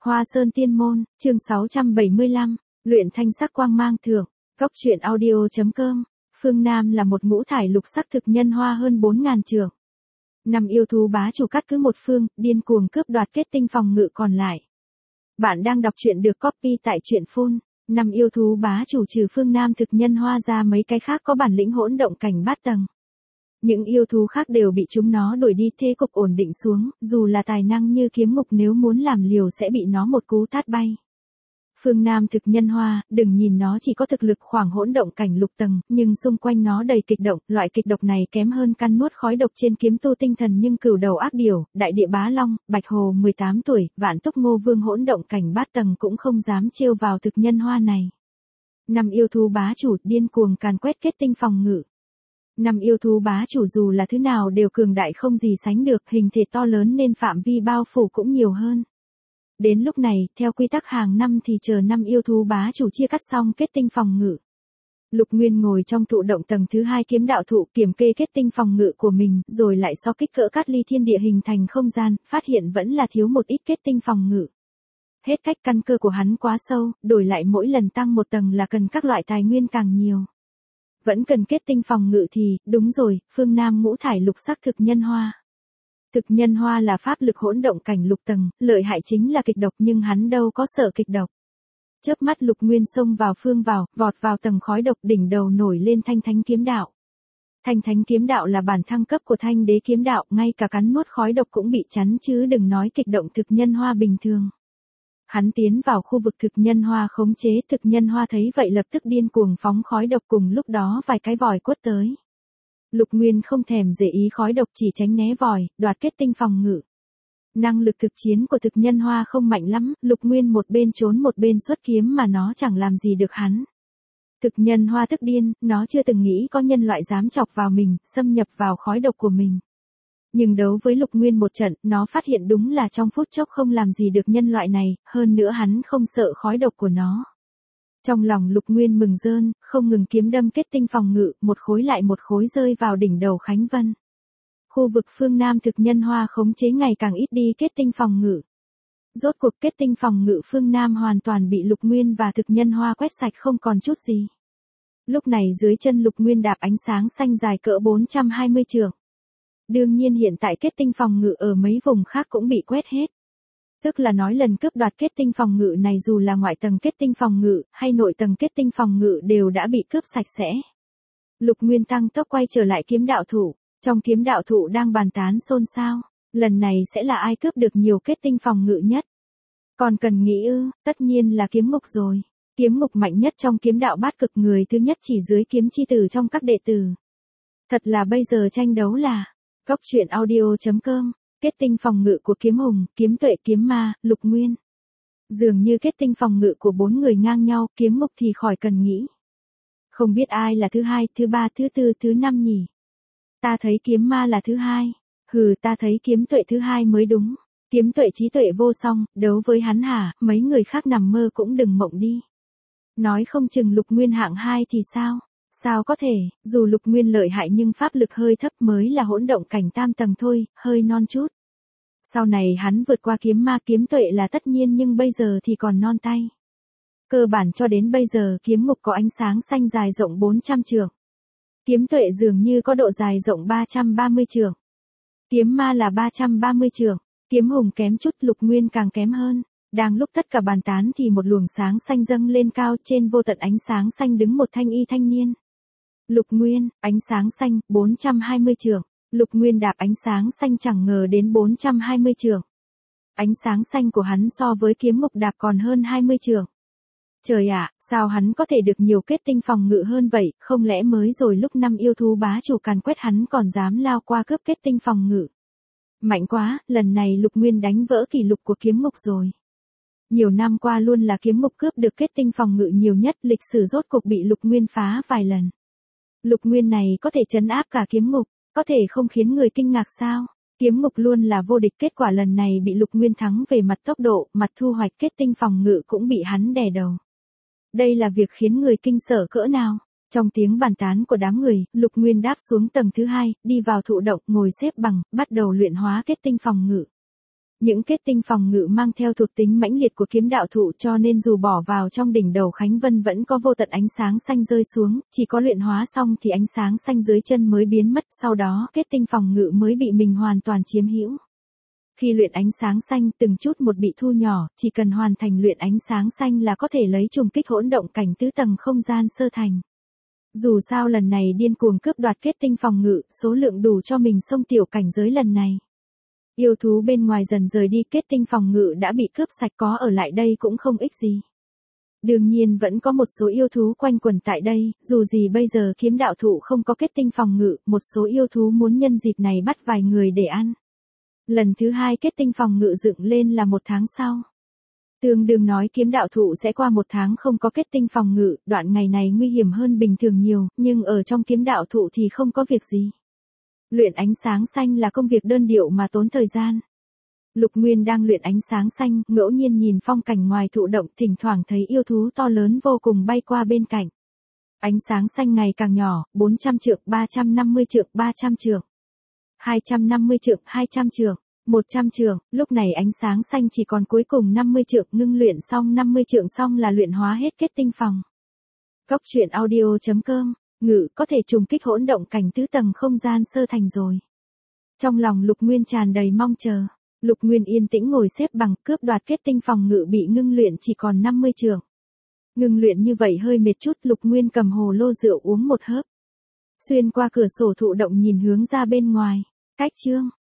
Hoa Sơn Tiên Môn, chương 675, luyện thanh sắc quang mang thượng, Cốc truyện audio.com. Phương Nam là một ngũ thải lục sắc thực nhân hoa hơn 4.000 trượng. Năm yêu thú bá chủ cắt cứ một phương, điên cuồng cướp đoạt kết tinh phòng ngự còn lại. Bạn đang đọc truyện được copy tại truyện phun. Năm yêu thú bá chủ trừ Phương Nam thực nhân hoa ra mấy cái khác có bản lĩnh hỗn động cảnh bát tầng. Những yêu thú khác đều bị chúng nó đuổi đi, thế cục ổn định xuống, dù là tài năng như kiếm ngục nếu muốn làm liều sẽ bị nó một cú tát bay. Phương Nam thực nhân hoa, đừng nhìn nó chỉ có thực lực khoảng hỗn động cảnh lục tầng, nhưng xung quanh nó đầy kịch độc, loại kịch độc này kém hơn căn nuốt khói độc trên kiếm tu tinh thần nhưng cửu đầu ác điểu, đại địa bá long, Bạch Hồ 18 tuổi, Vạn Túc Ngô Vương hỗn động cảnh bát tầng cũng không dám trêu vào thực nhân hoa này. Năm yêu thú bá chủ điên cuồng càn quét kết tinh phòng ngự. Năm yêu thú bá chủ dù là thứ nào đều cường đại không gì sánh được, hình thể to lớn nên phạm vi bao phủ cũng nhiều hơn. Đến lúc này, theo quy tắc hàng năm thì chờ năm yêu thú bá chủ chia cắt xong kết tinh phòng ngự. Lục Nguyên ngồi trong thụ động tầng thứ 2 kiếm đạo thụ kiểm kê kết tinh phòng ngự của mình, rồi lại so kích cỡ cát ly thiên địa hình thành không gian, phát hiện vẫn là thiếu một ít kết tinh phòng ngự. Hết cách căn cơ của hắn quá sâu, đổi lại mỗi lần tăng một tầng là cần các loại tài nguyên càng nhiều. Vẫn cần kết tinh phòng ngự thì, đúng rồi, Phương Nam ngũ thải lục sắc thực nhân hoa. Thực nhân hoa là pháp lực hỗn động cảnh lục tầng, lợi hại chính là kịch độc nhưng hắn đâu có sợ kịch độc. Chớp mắt Lục Nguyên xông vào vọt vào tầng khói độc, đỉnh đầu nổi lên Thanh Thánh kiếm đạo. Thanh Thánh kiếm đạo là bản thăng cấp của Thanh Đế kiếm đạo, ngay cả cắn nuốt khói độc cũng bị chắn chứ đừng nói kịch động thực nhân hoa bình thường. Hắn tiến vào khu vực thực nhân hoa khống chế, thực nhân hoa thấy vậy lập tức điên cuồng phóng khói độc, cùng lúc đó vài cái vòi quất tới. Lục Nguyên không thèm để ý khói độc, chỉ tránh né vòi, đoạt kết tinh phòng ngự. Năng lực thực chiến của thực nhân hoa không mạnh lắm, Lục Nguyên một bên trốn một bên xuất kiếm mà nó chẳng làm gì được hắn. Thực nhân hoa tức điên, nó chưa từng nghĩ có nhân loại dám chọc vào mình, xâm nhập vào khói độc của mình. Nhưng đấu với Lục Nguyên một trận, nó phát hiện đúng là trong phút chốc không làm gì được nhân loại này, hơn nữa hắn không sợ khói độc của nó. Trong lòng Lục Nguyên mừng rơn, không ngừng kiếm đâm kết tinh phòng ngự, một khối lại một khối rơi vào đỉnh đầu Khánh Vân. Khu vực phương Nam thực nhân hoa khống chế ngày càng ít đi kết tinh phòng ngự. Rốt cuộc kết tinh phòng ngự phương Nam hoàn toàn bị Lục Nguyên và thực nhân hoa quét sạch không còn chút gì. Lúc này dưới chân Lục Nguyên đạp ánh sáng xanh dài cỡ 420 trượng. Đương nhiên hiện tại kết tinh phòng ngự ở mấy vùng khác cũng bị quét hết. Tức là nói lần cướp đoạt kết tinh phòng ngự này dù là ngoại tầng kết tinh phòng ngự, hay nội tầng kết tinh phòng ngự đều đã bị cướp sạch sẽ. Lục Nguyên tăng tốc quay trở lại kiếm đạo thụ, trong kiếm đạo thụ đang bàn tán xôn xao, lần này sẽ là ai cướp được nhiều kết tinh phòng ngự nhất. Còn cần nghĩ ư, tất nhiên là kiếm ngục rồi. Kiếm ngục mạnh nhất trong kiếm đạo bát cực, người thứ nhất chỉ dưới kiếm chi tử trong các đệ tử. Thật là bây giờ tranh đấu là, Cốc truyện audio.com. Kết tinh phòng ngự của kiếm hùng, kiếm tuệ, kiếm ma, Lục Nguyên. Dường như kết tinh phòng ngự của 4 người ngang nhau, kiếm ngục thì khỏi cần nghĩ. Không biết ai là thứ 2, thứ 3, thứ 4, thứ 5 nhỉ? Ta thấy kiếm ma là thứ 2. Hừ, ta thấy kiếm tuệ thứ 2 mới đúng. Kiếm tuệ trí tuệ vô song, đấu với hắn hả, mấy người khác nằm mơ cũng đừng mộng đi. Nói không chừng Lục Nguyên hạng 2 thì sao? Sao có thể, dù Lục Nguyên lợi hại nhưng pháp lực hơi thấp, mới là hỗn động cảnh tam tầng thôi, hơi non chút. Sau này hắn vượt qua kiếm ma kiếm tuệ là tất nhiên nhưng bây giờ thì còn non tay. Cơ bản cho đến bây giờ kiếm ngục có ánh sáng xanh dài rộng 400 trượng. Kiếm tuệ dường như có độ dài rộng 330 trượng. Kiếm ma là 330 trượng. Kiếm hùng kém chút, Lục Nguyên càng kém hơn. Đang lúc tất cả bàn tán thì một luồng sáng xanh dâng lên cao, trên vô tận ánh sáng xanh đứng một thanh y thanh niên. Lục Nguyên, ánh sáng xanh, 420 trượng. Lục Nguyên đạp ánh sáng xanh chẳng ngờ đến 420 trượng. Ánh sáng xanh của hắn so với kiếm ngục đạp còn hơn 20 trượng. Trời ạ, sao hắn có thể được nhiều kết tinh phòng ngự hơn vậy, không lẽ mới rồi lúc năm yêu thú bá chủ càn quét hắn còn dám lao qua cướp kết tinh phòng ngự. Mạnh quá, lần này Lục Nguyên đánh vỡ kỷ lục của kiếm ngục rồi. Nhiều năm qua luôn là kiếm ngục cướp được kết tinh phòng ngự nhiều nhất, lịch sử rốt cuộc bị Lục Nguyên phá vài lần. Lục Nguyên này có thể trấn áp cả kiếm ngục, có thể không khiến người kinh ngạc sao? Kiếm ngục luôn là vô địch, kết quả lần này bị Lục Nguyên thắng về mặt tốc độ, mặt thu hoạch kết tinh phòng ngự cũng bị hắn đè đầu. Đây là việc khiến người kinh sợ cỡ nào? Trong tiếng bàn tán của đám người, Lục Nguyên đáp xuống tầng thứ 2, đi vào thụ động, ngồi xếp bằng, bắt đầu luyện hóa kết tinh phòng ngự. Những kết tinh phòng ngự mang theo thuộc tính mãnh liệt của kiếm đạo thụ cho nên dù bỏ vào trong đỉnh đầu Khánh Vân vẫn có vô tận ánh sáng xanh rơi xuống, chỉ có luyện hóa xong thì ánh sáng xanh dưới chân mới biến mất, sau đó kết tinh phòng ngự mới bị mình hoàn toàn chiếm hữu. Khi luyện ánh sáng xanh từng chút một bị thu nhỏ, chỉ cần hoàn thành luyện ánh sáng xanh là có thể lấy trùng kích hỗn động cảnh tứ tầng không gian sơ thành. Dù sao lần này điên cuồng cướp đoạt kết tinh phòng ngự, số lượng đủ cho mình xông tiểu cảnh giới lần này. Yêu thú bên ngoài dần rời đi, kết tinh phòng ngự đã bị cướp sạch, có ở lại đây cũng không ích gì. Đương nhiên vẫn có một số yêu thú quanh quẩn tại đây, dù gì bây giờ kiếm đạo thụ không có kết tinh phòng ngự, một số yêu thú muốn nhân dịp này bắt vài người để ăn. Lần thứ 2 kết tinh phòng ngự dựng lên là 1 tháng sau. Tương đương nói kiếm đạo thụ sẽ qua 1 tháng không có kết tinh phòng ngự, đoạn ngày này nguy hiểm hơn bình thường nhiều, nhưng ở trong kiếm đạo thụ thì không có việc gì. Luyện ánh sáng xanh là công việc đơn điệu mà tốn thời gian. Lục Nguyên đang luyện ánh sáng xanh, ngẫu nhiên nhìn phong cảnh ngoài thụ động, thỉnh thoảng thấy yêu thú to lớn vô cùng bay qua bên cạnh. Ánh sáng xanh ngày càng nhỏ, 400 trượng, 350 trượng, 300 trượng, 250 trượng, 200 trượng, 100 trượng, lúc này ánh sáng xanh chỉ còn cuối cùng 50 trượng, ngưng luyện xong 50 trượng xong là luyện hóa hết kết tinh phòng. Cốc truyện audio.com, ngự có thể trùng kích hỗn động cảnh tứ tầng không gian sơ thành rồi. Trong lòng Lục Nguyên tràn đầy mong chờ, Lục Nguyên yên tĩnh ngồi xếp bằng, cướp đoạt kết tinh phòng ngự bị ngưng luyện chỉ còn 50 trượng. Ngưng luyện như vậy hơi mệt chút, Lục Nguyên cầm hồ lô rượu uống một hớp. Xuyên qua cửa sổ thụ động nhìn hướng ra bên ngoài, cách chương